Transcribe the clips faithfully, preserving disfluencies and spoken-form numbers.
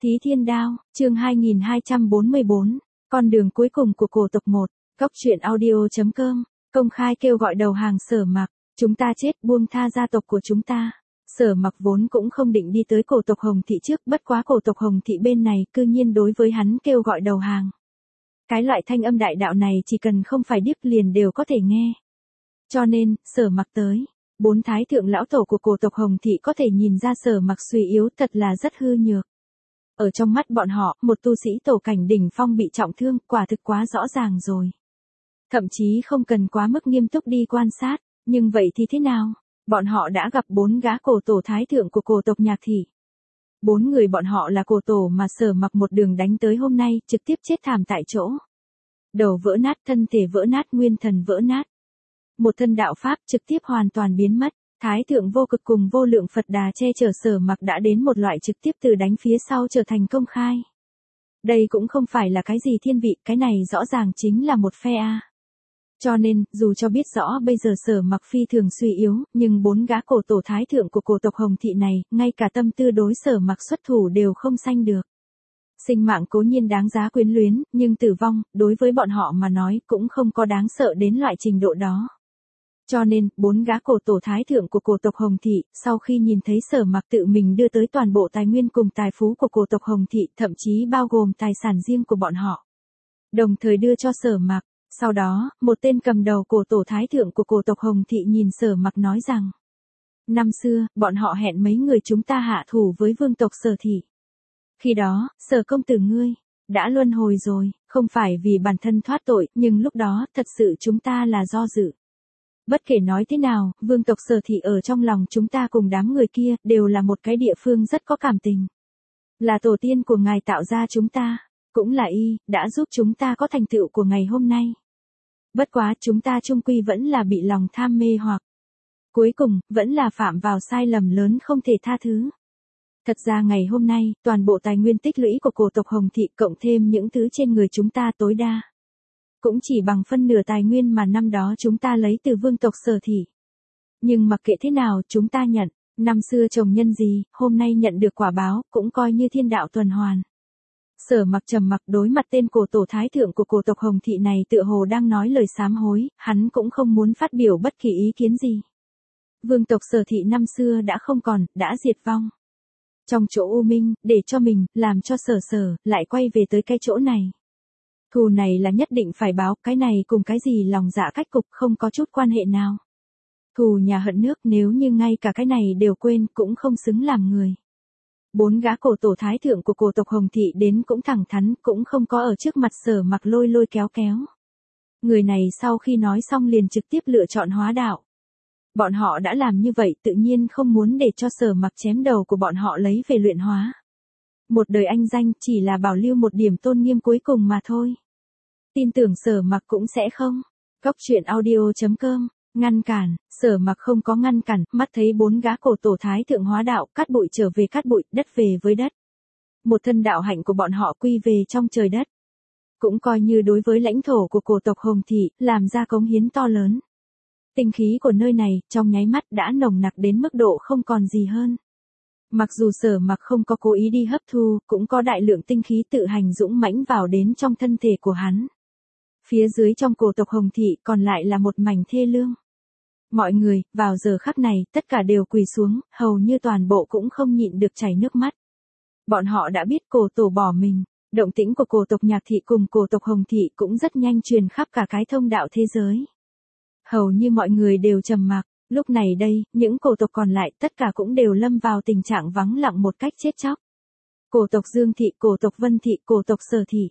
Thí Thiên Đao, chương hai nghìn hai trăm bốn mươi bốn, con đường cuối cùng của cổ tộc một, Cóc truyện audio chấm com, công khai kêu gọi đầu hàng Sở Mặc, chúng ta chết buông tha gia tộc của chúng ta. Sở Mặc vốn cũng không định đi tới cổ tộc Hồng Thị trước, bất quá cổ tộc Hồng Thị bên này cư nhiên đối với hắn kêu gọi đầu hàng. Cái loại thanh âm đại đạo này chỉ cần không phải điếc liền đều có thể nghe. Cho nên, Sở Mặc tới, bốn thái thượng lão tổ của cổ tộc Hồng Thị có thể nhìn ra Sở Mặc suy yếu thật là rất hư nhược. Ở trong mắt bọn họ, một tu sĩ tổ cảnh đỉnh phong bị trọng thương, quả thực quá rõ ràng rồi. Thậm chí không cần quá mức nghiêm túc đi quan sát, nhưng vậy thì thế nào? Bọn họ đã gặp bốn gã cổ tổ thái thượng của cổ tộc Nhạc Thị. Bốn người bọn họ là cổ tổ mà Sở Mặc một đường đánh tới hôm nay, trực tiếp chết thảm tại chỗ. Đầu vỡ nát, thân thể vỡ nát, nguyên thần vỡ nát. Một thân đạo pháp trực tiếp hoàn toàn biến mất. Thái thượng vô cực cùng vô lượng Phật Đà che chở Sở Mặc đã đến một loại trực tiếp từ đánh phía sau trở thành công khai. Đây cũng không phải là cái gì thiên vị, cái này rõ ràng chính là một phe a. Cho nên, dù cho biết rõ bây giờ Sở Mặc phi thường suy yếu, nhưng bốn gã cổ tổ thái thượng của cổ tộc Hồng Thị này, ngay cả tâm tư đối Sở Mặc xuất thủ đều không sanh được. Sinh mạng cố nhiên đáng giá quyến luyến, nhưng tử vong, đối với bọn họ mà nói cũng không có đáng sợ đến loại trình độ đó. Cho nên, bốn gã cổ tổ thái thượng của cổ tộc Hồng Thị, sau khi nhìn thấy Sở Mặc tự mình đưa tới toàn bộ tài nguyên cùng tài phú của cổ tộc Hồng Thị, thậm chí bao gồm tài sản riêng của bọn họ, đồng thời đưa cho Sở Mặc. Sau đó, một tên cầm đầu cổ tổ thái thượng của cổ tộc Hồng Thị nhìn Sở Mặc nói rằng, năm xưa, bọn họ hẹn mấy người chúng ta hạ thủ với vương tộc Sở Thị. Khi đó, Sở công tử ngươi, đã luân hồi rồi, không phải vì bản thân thoát tội, nhưng lúc đó, thật sự chúng ta là do dự. Bất kể nói thế nào, vương tộc Sở Thị ở trong lòng chúng ta cùng đám người kia, đều là một cái địa phương rất có cảm tình. Là tổ tiên của ngài tạo ra chúng ta, cũng là y, đã giúp chúng ta có thành tựu của ngày hôm nay. Bất quá chúng ta chung quy vẫn là bị lòng tham mê hoặc. Cuối cùng, vẫn là phạm vào sai lầm lớn không thể tha thứ. Thật ra ngày hôm nay, toàn bộ tài nguyên tích lũy của cổ tộc Hồng Thị cộng thêm những thứ trên người chúng ta tối đa. Cũng chỉ bằng phân nửa tài nguyên mà năm đó chúng ta lấy từ vương tộc Sở Thị. Nhưng mặc kệ thế nào chúng ta nhận, năm xưa trồng nhân gì, hôm nay nhận được quả báo, cũng coi như thiên đạo tuần hoàn. Sở Mặc trầm mặc đối mặt tên cổ tổ thái thượng của cổ tộc Hồng Thị này tựa hồ đang nói lời sám hối, hắn cũng không muốn phát biểu bất kỳ ý kiến gì. Vương tộc Sở Thị năm xưa đã không còn, đã diệt vong. Trong chỗ u minh, để cho mình, làm cho Sở Sở, lại quay về tới cái chỗ này. Thù này là nhất định phải báo, cái này cùng cái gì lòng dạ cách cục không có chút quan hệ nào. Thù nhà hận nước nếu như ngay cả cái này đều quên cũng không xứng làm người. Bốn gã cổ tổ thái thượng của cổ tộc Hồng Thị đến cũng thẳng thắn, cũng không có ở trước mặt Sở Mặc lôi lôi kéo kéo. Người này sau khi nói xong liền trực tiếp lựa chọn hóa đạo. Bọn họ đã làm như vậy tự nhiên không muốn để cho Sở Mặc chém đầu của bọn họ lấy về luyện hóa. Một đời anh danh chỉ là bảo lưu một điểm tôn nghiêm cuối cùng mà thôi. Tin tưởng Sở Mặc cũng sẽ không. Cóc truyện audio chấm com, ngăn cản, Sở Mặc không có ngăn cản, mắt thấy bốn gã cổ tổ thái thượng hóa đạo, cát bụi trở về cát bụi, đất về với đất. Một thân đạo hạnh của bọn họ quy về trong trời đất. Cũng coi như đối với lãnh thổ của cổ tộc Hồng Thị, làm ra cống hiến to lớn. Tinh khí của nơi này, trong nháy mắt đã nồng nặc đến mức độ không còn gì hơn. Mặc dù Sở Mặc không có cố ý đi hấp thu, cũng có đại lượng tinh khí tự hành dũng mãnh vào đến trong thân thể của hắn. Phía dưới trong cổ tộc Hồng Thị còn lại là một mảnh thê lương. Mọi người, vào giờ khắc này, tất cả đều quỳ xuống, hầu như toàn bộ cũng không nhịn được chảy nước mắt. Bọn họ đã biết cổ tổ bỏ mình, động tĩnh của cổ tộc Nhạc Thị cùng cổ tộc Hồng Thị cũng rất nhanh truyền khắp cả cái thông đạo thế giới. Hầu như mọi người đều trầm mặc, lúc này đây, những cổ tộc còn lại tất cả cũng đều lâm vào tình trạng vắng lặng một cách chết chóc. Cổ tộc Dương Thị, cổ tộc Vân Thị, cổ tộc Sở Thị.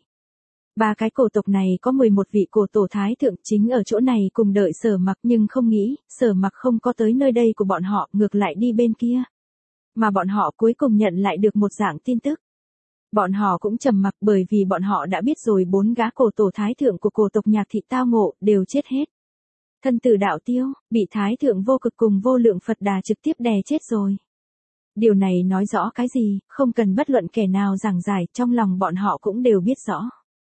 Ba cái cổ tộc này có mười một vị cổ tổ thái thượng chính ở chỗ này cùng đợi Sở Mặc nhưng không nghĩ, Sở Mặc không có tới nơi đây của bọn họ ngược lại đi bên kia. Mà bọn họ cuối cùng nhận lại được một dạng tin tức. Bọn họ cũng trầm mặc bởi vì bọn họ đã biết rồi bốn gã cổ tổ thái thượng của cổ tộc Nhạc Thị tao ngộ đều chết hết. Thân tử đạo tiêu, bị thái thượng vô cực cùng vô lượng Phật Đà trực tiếp đè chết rồi. Điều này nói rõ cái gì, không cần bất luận kẻ nào giảng giải, trong lòng bọn họ cũng đều biết rõ.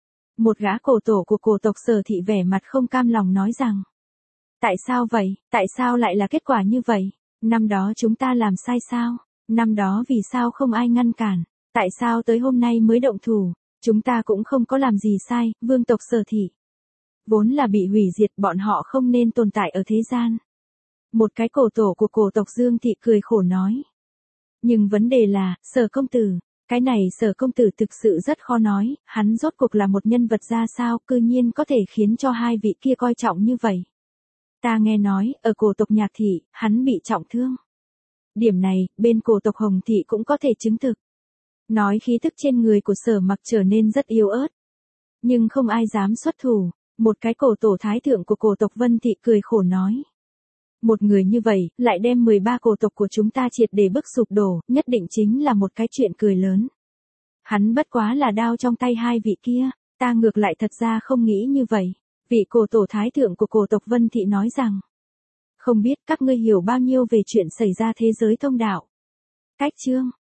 Một gã cổ tổ của cổ tộc Sở Thị vẻ mặt không cam lòng nói rằng, tại sao vậy, tại sao lại là kết quả như vậy, năm đó chúng ta làm sai sao, năm đó vì sao không ai ngăn cản, Tại sao tới hôm nay mới động thủ? Chúng ta cũng không có làm gì sai, vương tộc Sở thị. Vốn là bị hủy diệt, bọn họ không nên tồn tại ở thế gian. Một cái cổ tổ của cổ tộc Dương thị cười khổ nói. Nhưng vấn đề là, Sở công tử, cái này Sở công tử thực sự rất khó nói, hắn rốt cuộc là một nhân vật ra sao, cư nhiên có thể khiến cho hai vị kia coi trọng như vậy. Ta nghe nói, ở cổ tộc Nhạc thị, hắn bị trọng thương. Điểm này, bên cổ tộc Hồng thị cũng có thể chứng thực. Nói khí tức trên người của Sở Mặc trở nên rất yếu ớt. Nhưng không ai dám xuất thủ, một cái cổ tổ thái thượng của cổ tộc Vân thị cười khổ nói. Một người như vậy, lại đem mười ba cổ tộc của chúng ta triệt để bức sụp đổ, nhất định chính là một cái chuyện cười lớn. Hắn bất quá là đao trong tay hai vị kia, ta ngược lại thật ra không nghĩ như vậy. Vị cổ tổ thái thượng của cổ tộc Vân thị nói rằng. Không biết các ngươi hiểu bao nhiêu về chuyện xảy ra thế giới thông đạo. Cách chương